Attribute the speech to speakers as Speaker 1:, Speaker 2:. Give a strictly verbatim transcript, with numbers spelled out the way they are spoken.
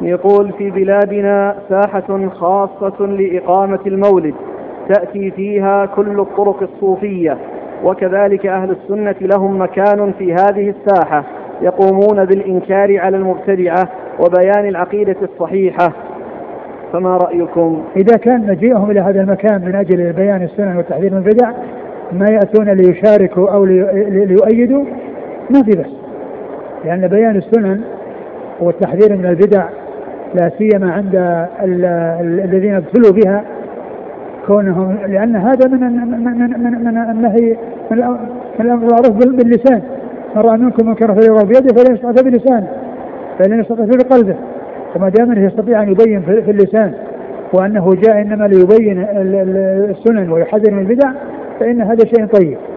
Speaker 1: يقول: في بلادنا ساحة خاصة لإقامة المولد تأتي فيها كل الطرق الصوفية، وكذلك أهل السنة لهم مكان في هذه الساحة يقومون بالإنكار على المبتدعة وبيان العقيدة الصحيحة، فما رأيكم؟
Speaker 2: إذا كان مجيئهم إلى هذا المكان من أجل بيان السنن والتحذير من البدع ما يأتون ليشاركوا أو ليؤيدوا ما في بس، لأن بيان السنن والتحذير من البدع لا سيما عند الذين ابتلوا بها كونهم، لأن هذا من من من من النهي من المعروف باللسان، من رأى منكم منكرا فليغيره بيده فلا يستطيع بلسانه فلا يستطيع بقلبه، وما دام يستطيع أن يبين في اللسان وأنه جاء إنما ليبين السنن ويحذر من البدع فإن هذا شيء طيب.